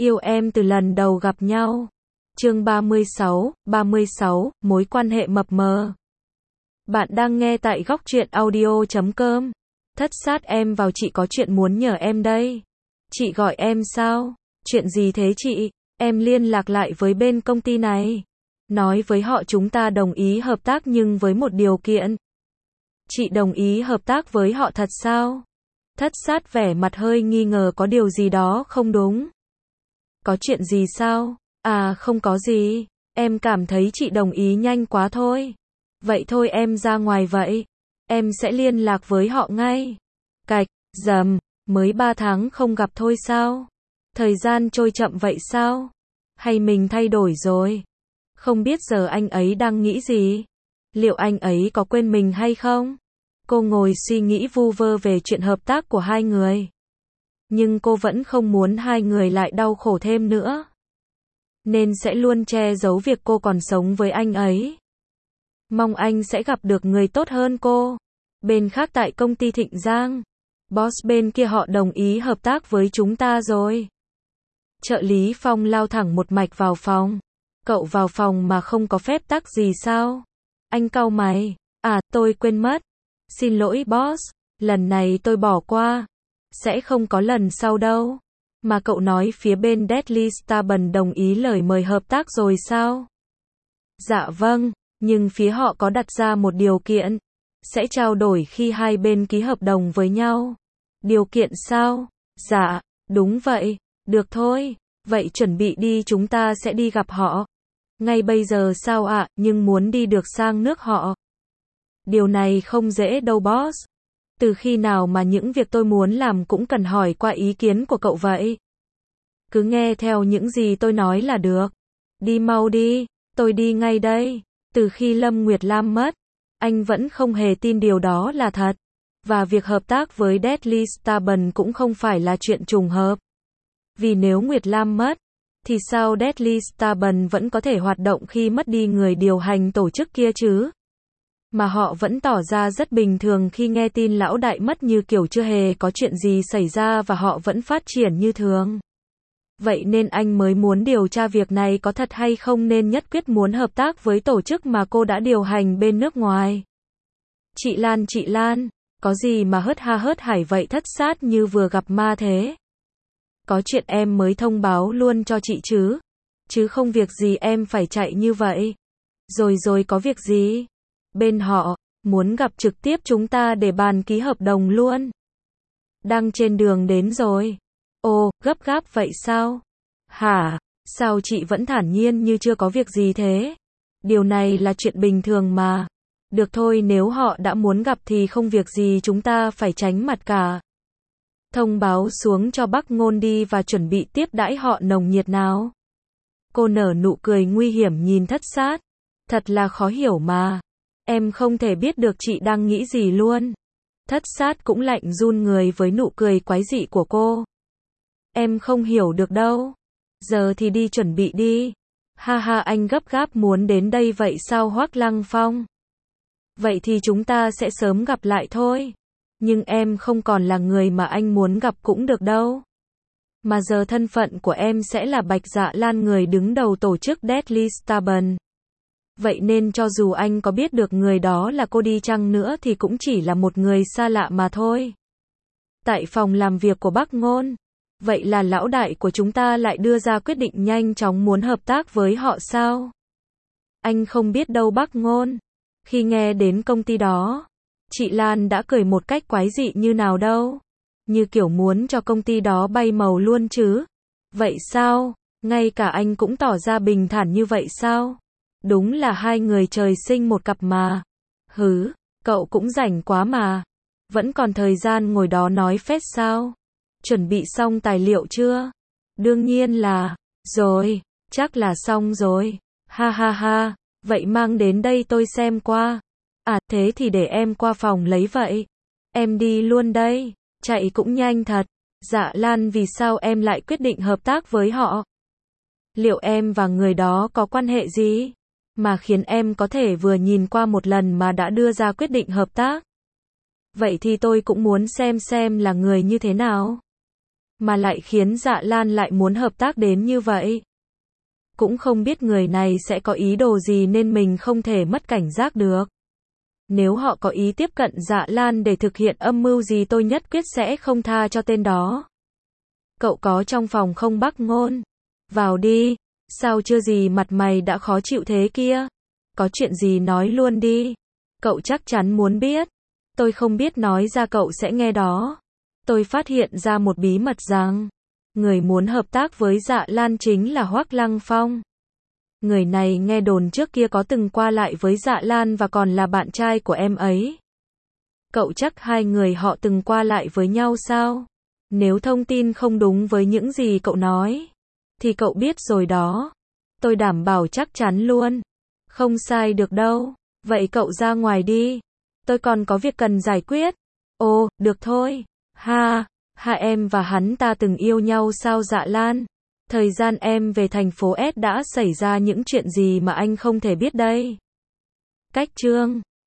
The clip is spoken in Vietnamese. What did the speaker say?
Yêu em từ lần đầu gặp nhau. Chương 36, mối quan hệ mập mờ. Bạn đang nghe tại góc truyện audio.com. Thất sát em vào, chị có chuyện muốn nhờ em đây. Chị gọi em sao? Chuyện gì thế chị? Em liên lạc lại với bên công ty này. Nói với họ chúng ta đồng ý hợp tác nhưng với một điều kiện. Chị đồng ý hợp tác với họ thật sao? Thất sát vẻ mặt hơi nghi ngờ có điều gì đó không đúng. Có chuyện gì sao? À không có gì. Em cảm thấy chị đồng ý nhanh quá thôi. Vậy thôi em ra ngoài vậy. Em sẽ liên lạc với họ ngay. Cạch, dầm, mới 3 tháng không gặp thôi sao? Thời gian trôi chậm vậy sao? Hay mình thay đổi rồi? Không biết giờ anh ấy đang nghĩ gì? Liệu anh ấy có quên mình hay không? Cô ngồi suy nghĩ vu vơ về chuyện hợp tác của hai người. Nhưng cô vẫn không muốn hai người lại đau khổ thêm nữa. Nên sẽ luôn che giấu việc cô còn sống với anh ấy. Mong anh sẽ gặp được người tốt hơn cô. Bên khác tại công ty Thịnh Giang, boss bên kia họ đồng ý hợp tác với chúng ta rồi. Trợ lý Phong lao thẳng một mạch vào phòng. Cậu vào phòng mà không có phép tắc gì sao? Anh cau mày. À, tôi quên mất. Xin lỗi boss, lần này tôi bỏ qua. Sẽ không có lần sau đâu. Mà cậu nói phía bên Deadly Starbucks đồng ý lời mời hợp tác rồi sao? Dạ vâng, nhưng phía họ có đặt ra một điều kiện. Sẽ trao đổi khi hai bên ký hợp đồng với nhau. Điều kiện sao? Dạ, đúng vậy. Được thôi, vậy chuẩn bị đi, chúng ta sẽ đi gặp họ. Ngay bây giờ sao ạ, nhưng muốn đi được sang nước họ. Điều này không dễ đâu boss. Từ khi nào mà những việc tôi muốn làm cũng cần hỏi qua ý kiến của cậu vậy? Cứ nghe theo những gì tôi nói là được. Đi mau đi, tôi đi ngay đây. Từ khi Lâm Nguyệt Lam mất, anh vẫn không hề tin điều đó là thật. Và việc hợp tác với Deadly Starbucks cũng không phải là chuyện trùng hợp. Vì nếu Nguyệt Lam mất, thì sao Deadly Starbucks vẫn có thể hoạt động khi mất đi người điều hành tổ chức kia chứ? Mà họ vẫn tỏ ra rất bình thường khi nghe tin lão đại mất, như kiểu chưa hề có chuyện gì xảy ra và họ vẫn phát triển như thường. Vậy nên anh mới muốn điều tra việc này có thật hay không, nên nhất quyết muốn hợp tác với tổ chức mà cô đã điều hành bên nước ngoài. Chị Lan, có gì mà hớt ha hớt hải vậy, thất sát như vừa gặp ma thế? Có chuyện em mới thông báo luôn cho chị chứ. Chứ không việc gì em phải chạy như vậy. Rồi có việc gì? Bên họ muốn gặp trực tiếp chúng ta để bàn ký hợp đồng luôn. Đang trên đường đến rồi. Ồ, gấp gáp vậy sao? Hả? Sao chị vẫn thản nhiên như chưa có việc gì thế? Điều này là chuyện bình thường mà. Được thôi, nếu họ đã muốn gặp thì không việc gì chúng ta phải tránh mặt cả. Thông báo xuống cho Bắc Ngôn đi và chuẩn bị tiếp đãi họ nồng nhiệt nào. Cô nở nụ cười nguy hiểm nhìn thất sát. Thật là khó hiểu mà. Em không thể biết được chị đang nghĩ gì luôn. Thất sát cũng lạnh run người với nụ cười quái dị của cô. Em không hiểu được đâu. Giờ thì đi chuẩn bị đi. Ha ha, anh gấp gáp muốn đến đây vậy sao Hoắc Lăng Phong? Vậy thì chúng ta sẽ sớm gặp lại thôi. Nhưng em không còn là người mà anh muốn gặp cũng được đâu. Mà giờ thân phận của em sẽ là Bạch Dạ Lan, người đứng đầu tổ chức Deadly Starbucks. Vậy nên cho dù anh có biết được người đó là cô đi chăng nữa thì cũng chỉ là một người xa lạ mà thôi. Tại phòng làm việc của Bắc Ngôn. Vậy là lão đại của chúng ta lại đưa ra quyết định nhanh chóng muốn hợp tác với họ sao? Anh không biết đâu Bắc Ngôn. Khi nghe đến công ty đó, chị Lan đã cười một cách quái dị như nào đâu. Như kiểu muốn cho công ty đó bay màu luôn chứ. Vậy sao? Ngay cả anh cũng tỏ ra bình thản như vậy sao? Đúng là hai người trời sinh một cặp mà. Hứ, cậu cũng rảnh quá mà. Vẫn còn thời gian ngồi đó nói phét sao? Chuẩn bị xong tài liệu chưa? Đương nhiên là, rồi, chắc là xong rồi. Ha ha ha, vậy mang đến đây tôi xem qua. À, thế thì để em qua phòng lấy vậy. Em đi luôn đây, chạy cũng nhanh thật. Dạ Lan, vì sao em lại quyết định hợp tác với họ? Liệu em và người đó có quan hệ gì? Mà khiến em có thể vừa nhìn qua một lần mà đã đưa ra quyết định hợp tác? Vậy thì tôi cũng muốn xem là người như thế nào. mà lại khiến Dạ Lan lại muốn hợp tác đến như vậy. Cũng không biết người này sẽ có ý đồ gì nên mình không thể mất cảnh giác được. Nếu họ có ý tiếp cận Dạ Lan để thực hiện âm mưu gì tôi nhất quyết sẽ không tha cho tên đó. Cậu có trong phòng không Bắc Ngôn? Vào đi. Sao chưa gì mặt mày đã khó chịu thế kia? Có chuyện gì nói luôn đi. Cậu chắc chắn muốn biết. Tôi không biết nói ra cậu sẽ nghe đó. Tôi phát hiện ra một bí mật rằng, người muốn hợp tác với Dạ Lan chính là Hoắc Lăng Phong. Người này nghe đồn trước kia có từng qua lại với Dạ Lan và còn là bạn trai của em ấy. Cậu chắc hai người họ từng qua lại với nhau sao? Nếu thông tin không đúng với những gì cậu nói, thì cậu biết rồi đó. Tôi đảm bảo chắc chắn luôn. Không sai được đâu. Vậy cậu ra ngoài đi. Tôi còn có việc cần giải quyết. Ồ, được thôi. Ha, em và hắn ta từng yêu nhau sao Dạ Lan? Thời gian em về thành phố S đã xảy ra những chuyện gì mà anh không thể biết đây? Cách chương